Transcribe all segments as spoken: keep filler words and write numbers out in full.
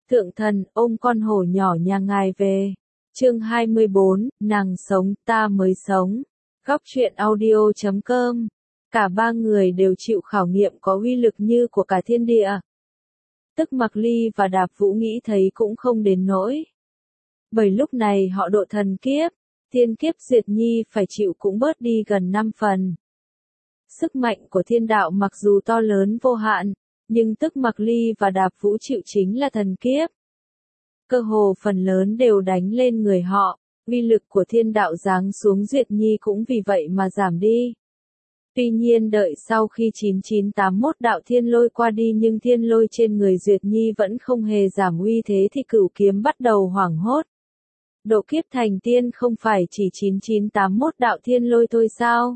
Thượng thần, ôm con hổ nhỏ nhà ngài về. Chương hai mươi bốn, nàng sống, ta mới sống. Góc truyện audio chấm com. Cả ba người đều chịu khảo nghiệm có uy lực như của cả thiên địa. Tức Mặc Ly và Đạp Vũ nghĩ thấy cũng không đến nỗi. Bởi lúc này họ độ thần kiếp, thiên kiếp Duyệt Nhi phải chịu cũng bớt đi gần năm phần. Sức mạnh của thiên đạo mặc dù to lớn vô hạn, nhưng Tức Mặc Ly và Đạp Vũ chịu chính là thần kiếp. Cơ hồ phần lớn đều đánh lên người họ, uy lực của thiên đạo giáng xuống Duyệt Nhi cũng vì vậy mà giảm đi. Tuy nhiên đợi sau khi chín chín tám mốt đạo thiên lôi qua đi nhưng thiên lôi trên người Duyệt Nhi vẫn không hề giảm uy thế thì Cửu Kiếm bắt đầu hoảng hốt. Độ kiếp thành tiên không phải chỉ chín chín tám mốt đạo thiên lôi thôi sao?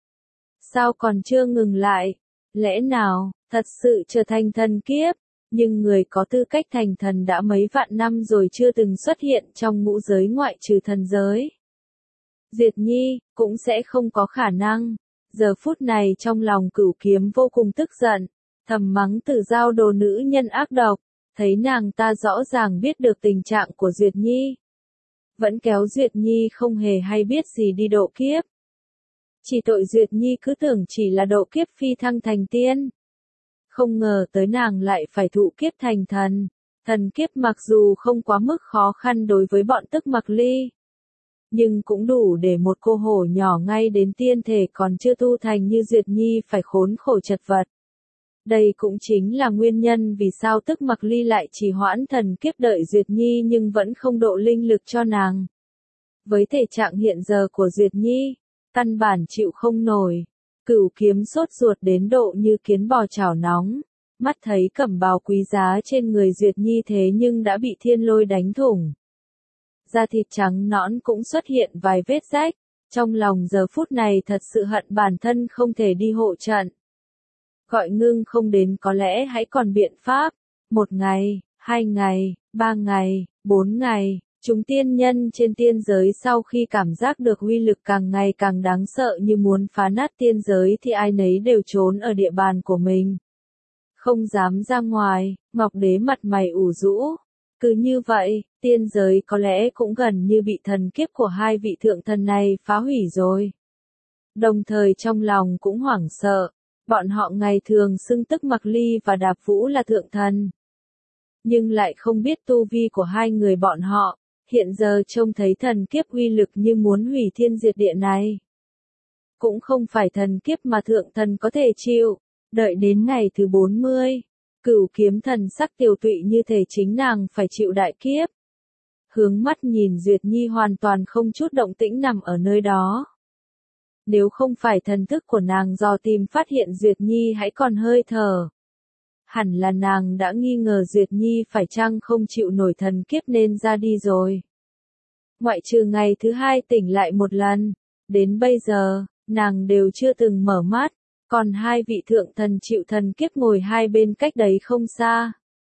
Sao còn chưa ngừng lại? Lẽ nào, thật sự trở thành thần kiếp? Nhưng người có tư cách thành thần đã mấy vạn năm rồi chưa từng xuất hiện trong ngũ giới ngoại trừ thần giới. Duyệt Nhi, cũng sẽ không có khả năng. Giờ phút này trong lòng Cửu Kiếm vô cùng tức giận, thầm mắng Tử Giao đồ nữ nhân ác độc, thấy nàng ta rõ ràng biết được tình trạng của Duyệt Nhi. Vẫn kéo Duyệt Nhi không hề hay biết gì đi độ kiếp. Chỉ tội Duyệt Nhi cứ tưởng chỉ là độ kiếp phi thăng thành tiên. Không ngờ tới nàng lại phải thụ kiếp thành thần. Thần kiếp mặc dù không quá mức khó khăn đối với bọn Tức Mặc Ly, nhưng cũng đủ để một cô hổ nhỏ ngay đến tiên thể còn chưa tu thành như Duyệt Nhi phải khốn khổ chật vật. Đây cũng chính là nguyên nhân vì sao Tức Mặc Ly lại trì hoãn thần kiếp đợi Duyệt Nhi nhưng vẫn không độ linh lực cho nàng. Với thể trạng hiện giờ của Duyệt Nhi, căn bản chịu không nổi. Cửu Kiếm sốt ruột đến độ như kiến bò chảo nóng, mắt thấy cẩm bào quý giá trên người Duyệt Nhi thế nhưng đã bị thiên lôi đánh thủng. Da thịt trắng nõn cũng xuất hiện vài vết rách, trong lòng giờ phút này thật sự hận bản thân không thể đi hộ trận. Gọi ngưng không đến có lẽ hãy còn biện pháp, một ngày, hai ngày, ba ngày, bốn ngày. Chúng tiên nhân trên tiên giới sau khi cảm giác được uy lực càng ngày càng đáng sợ như muốn phá nát tiên giới thì ai nấy đều trốn ở địa bàn của mình. Không dám ra ngoài, Ngọc Đế mặt mày ủ rũ. Cứ như vậy, tiên giới có lẽ cũng gần như bị thần kiếp của hai vị thượng thần này phá hủy rồi. Đồng thời trong lòng cũng hoảng sợ, bọn họ ngày thường xưng Tức Mặc Ly và Đạp Vũ là thượng thần. Nhưng lại không biết tu vi của hai người bọn họ. Hiện giờ trông thấy thần kiếp uy lực như muốn hủy thiên diệt địa này. Cũng không phải thần kiếp mà thượng thần có thể chịu. Đợi đến ngày thứ bốn mươi, Cửu Kiếm thần sắc tiều tụy như thể chính nàng phải chịu đại kiếp. Hướng mắt nhìn Duyệt Nhi hoàn toàn không chút động tĩnh nằm ở nơi đó. Nếu không phải thần thức của nàng dò tìm phát hiện Duyệt Nhi hãy còn hơi thở, hẳn là nàng đã nghi ngờ Duyệt Nhi phải chăng không chịu nổi thần kiếp nên ra đi rồi. Ngoại trừ ngày thứ hai tỉnh lại một lần, đến bây giờ, nàng đều chưa từng mở mắt, còn hai vị thượng thần chịu thần kiếp ngồi hai bên cách đấy không xa.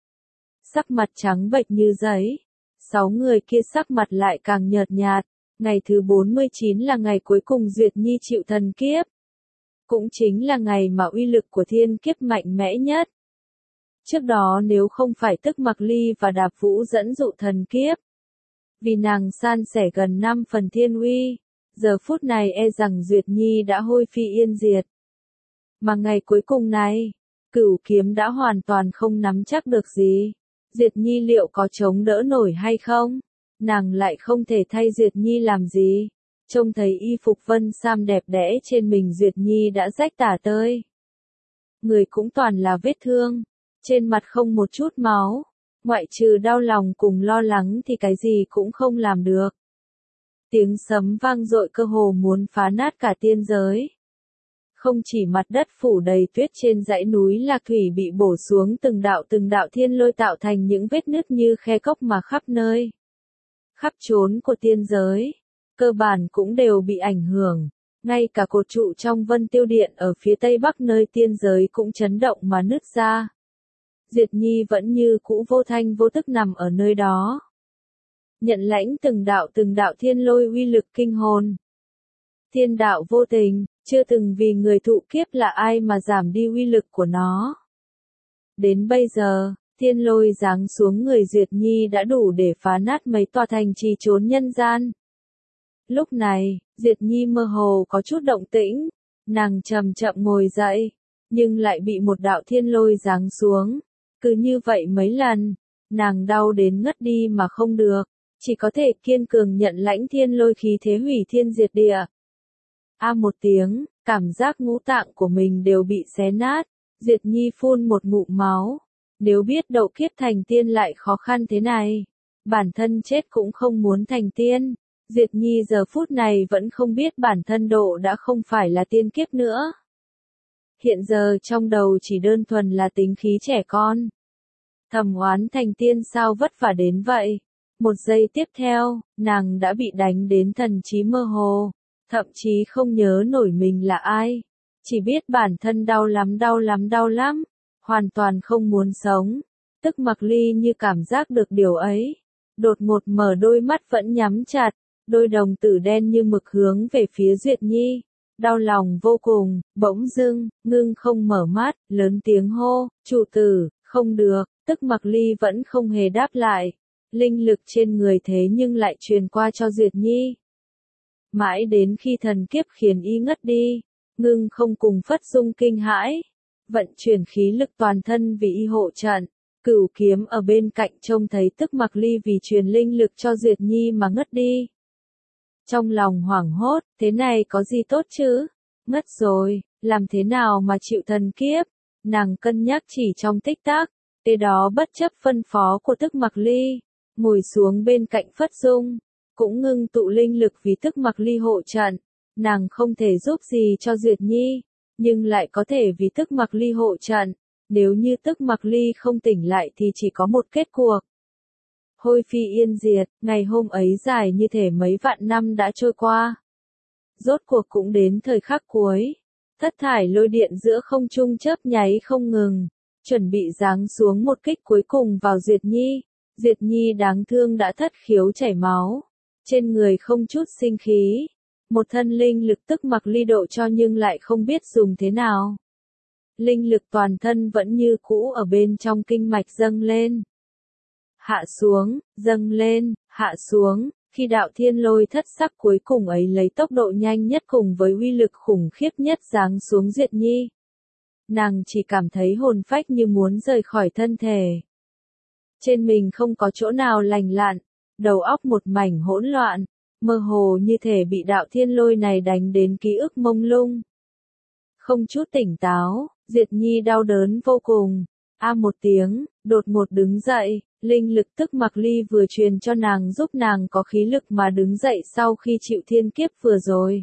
Sắc mặt trắng bệch như giấy, sáu người kia sắc mặt lại càng nhợt nhạt, ngày thứ bốn mươi chín là ngày cuối cùng Duyệt Nhi chịu thần kiếp. Cũng chính là ngày mà uy lực của thiên kiếp mạnh mẽ nhất. Trước đó nếu không phải Tức Mặc Ly và Đạp Vũ dẫn dụ thần kiếp, vì nàng san sẻ gần năm phần thiên uy, giờ phút này e rằng Duyệt Nhi đã hôi phi yên diệt. Mà ngày cuối cùng này, Cửu Kiếm đã hoàn toàn không nắm chắc được gì. Duyệt Nhi liệu có chống đỡ nổi hay không? Nàng lại không thể thay Duyệt Nhi làm gì. Trông thấy y phục vân sam đẹp đẽ trên mình Duyệt Nhi đã rách tả tơi. Người cũng toàn là vết thương. Trên mặt không một chút máu, ngoại trừ đau lòng cùng lo lắng thì cái gì cũng không làm được. Tiếng sấm vang dội cơ hồ muốn phá nát cả tiên giới. Không chỉ mặt đất phủ đầy tuyết trên dãy núi Lạc Thủy bị bổ xuống từng đạo từng đạo thiên lôi tạo thành những vết nứt như khe cốc mà khắp nơi. Khắp chốn của tiên giới, cơ bản cũng đều bị ảnh hưởng. Ngay cả cột trụ trong Vân Tiêu Điện ở phía tây bắc nơi tiên giới cũng chấn động mà nứt ra. Duyệt Nhi vẫn như cũ vô thanh vô tức nằm ở nơi đó. Nhận lãnh từng đạo từng đạo thiên lôi uy lực kinh hồn. Thiên đạo vô tình, chưa từng vì người thụ kiếp là ai mà giảm đi uy lực của nó. Đến bây giờ, thiên lôi giáng xuống người Duyệt Nhi đã đủ để phá nát mấy tòa thành trì trốn nhân gian. Lúc này, Duyệt Nhi mơ hồ có chút động tĩnh, nàng chậm chậm ngồi dậy, nhưng lại bị một đạo thiên lôi giáng xuống. Cứ như vậy mấy lần, nàng đau đến ngất đi mà không được, chỉ có thể kiên cường nhận lãnh thiên lôi khí thế hủy thiên diệt địa. A một tiếng, cảm giác ngũ tạng của mình đều bị xé nát, Duyệt Nhi phun một ngụm máu. Nếu biết đậu kiếp thành tiên lại khó khăn thế này, bản thân chết cũng không muốn thành tiên. Duyệt Nhi giờ phút này vẫn không biết bản thân độ đã không phải là tiên kiếp nữa. Hiện giờ trong đầu chỉ đơn thuần là tính khí trẻ con. Thầm oán thành tiên sao vất vả đến vậy. Một giây tiếp theo, nàng đã bị đánh đến thần trí mơ hồ, thậm chí không nhớ nổi mình là ai. Chỉ biết bản thân đau lắm đau lắm đau lắm, hoàn toàn không muốn sống. Tức Mặc Ly như cảm giác được điều ấy, đột ngột mở đôi mắt vẫn nhắm chặt, đôi đồng tử đen như mực hướng về phía Duyệt Nhi. Đau lòng vô cùng, bỗng dưng, ngưng không mở mắt, lớn tiếng hô, chủ tử, không được. Tức Mặc Ly vẫn không hề đáp lại, linh lực trên người thế nhưng lại truyền qua cho Duyệt Nhi. Mãi đến khi thần kiếp khiến y ngất đi, ngưng không cùng Phất Dung kinh hãi, vận chuyển khí lực toàn thân vì y hộ trận. Cửu Kiếm ở bên cạnh trông thấy Tức Mặc Ly vì truyền linh lực cho Duyệt Nhi mà ngất đi. Trong lòng hoảng hốt, thế này có gì tốt chứ? Ngất rồi, làm thế nào mà chịu thần kiếp? Nàng cân nhắc chỉ trong tích tắc, kế đó bất chấp phân phó của Tức Mặc Ly, ngồi xuống bên cạnh Phất Dung, cũng ngưng tụ linh lực vì Tức Mặc Ly hộ trận. Nàng không thể giúp gì cho Duyệt Nhi, nhưng lại có thể vì Tức Mặc Ly hộ trận. Nếu như Tức Mặc Ly không tỉnh lại thì chỉ có một kết cuộc. Hôi phi yên diệt, ngày hôm ấy dài như thể mấy vạn năm đã trôi qua. Rốt cuộc cũng đến thời khắc cuối. Thất thải lôi điện giữa không trung chớp nháy không ngừng, chuẩn bị giáng xuống một kích cuối cùng vào Duyệt Nhi. Duyệt Nhi đáng thương đã thất khiếu chảy máu, trên người không chút sinh khí. Một thân linh lực Tức Mặc Ly độ cho nhưng lại không biết dùng thế nào. Linh lực toàn thân vẫn như cũ ở bên trong kinh mạch dâng lên. Hạ xuống, dâng lên, hạ xuống, khi đạo thiên lôi thất sắc cuối cùng ấy lấy tốc độ nhanh nhất cùng với uy lực khủng khiếp nhất giáng xuống Duyệt Nhi. Nàng chỉ cảm thấy hồn phách như muốn rời khỏi thân thể. Trên mình không có chỗ nào lành lặn, đầu óc một mảnh hỗn loạn, mơ hồ như thể bị đạo thiên lôi này đánh đến ký ức mông lung. Không chút tỉnh táo, Duyệt Nhi đau đớn vô cùng. A một tiếng, đột ngột đứng dậy, linh lực Tức Mặc Ly vừa truyền cho nàng giúp nàng có khí lực mà đứng dậy sau khi chịu thiên kiếp vừa rồi.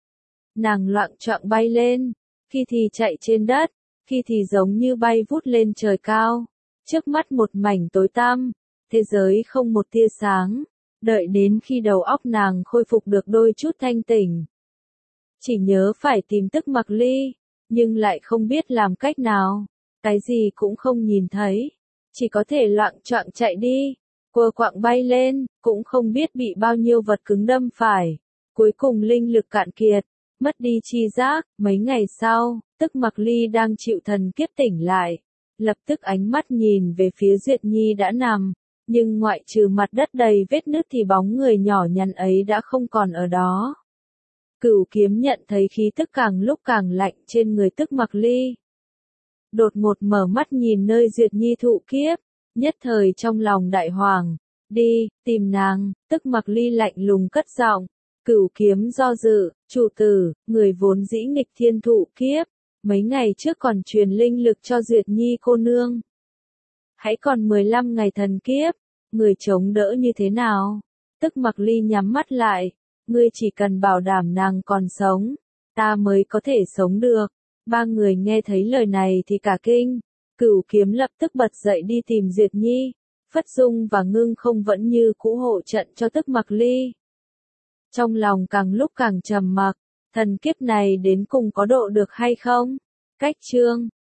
Nàng loạng choạng bay lên, khi thì chạy trên đất, khi thì giống như bay vút lên trời cao. Trước mắt một mảnh tối tăm, thế giới không một tia sáng, đợi đến khi đầu óc nàng khôi phục được đôi chút thanh tỉnh. Chỉ nhớ phải tìm Tức Mặc Ly, nhưng lại không biết làm cách nào, cái gì cũng không nhìn thấy, chỉ có thể loạng choạng chạy đi, quơ quạng bay lên, cũng không biết bị bao nhiêu vật cứng đâm phải, cuối cùng linh lực cạn kiệt, mất đi tri giác. Mấy ngày sau, Tức Mặc Ly đang chịu thần kiếp tỉnh lại, lập tức ánh mắt nhìn về phía Duyệt Nhi đã nằm, nhưng ngoại trừ mặt đất đầy vết nứt thì bóng người nhỏ nhắn ấy đã không còn ở đó. Cửu Kiếm nhận thấy khí tức càng lúc càng lạnh trên người Tức Mặc Ly. Đột ngột mở mắt nhìn nơi Duyệt Nhi thụ kiếp, nhất thời trong lòng đại hoàng, đi, tìm nàng. Tức Mặc Ly lạnh lùng cất giọng. Cửu Kiếm do dự, chủ tử, người vốn dĩ nghịch thiên thụ kiếp, mấy ngày trước còn truyền linh lực cho Duyệt Nhi cô nương. Hãy còn mười lăm ngày thần kiếp, người chống đỡ như thế nào? Tức Mặc Ly nhắm mắt lại, ngươi chỉ cần bảo đảm nàng còn sống, ta mới có thể sống được. Ba người nghe thấy lời này thì cả kinh, Cửu Kiếm lập tức bật dậy đi tìm Duyệt Nhi, Phất Dung và Ngưng không vẫn như cũ hộ trận cho Tức Mặc Ly. Trong lòng càng lúc càng trầm mặc, thần kiếp này đến cùng có độ được hay không? Cách chương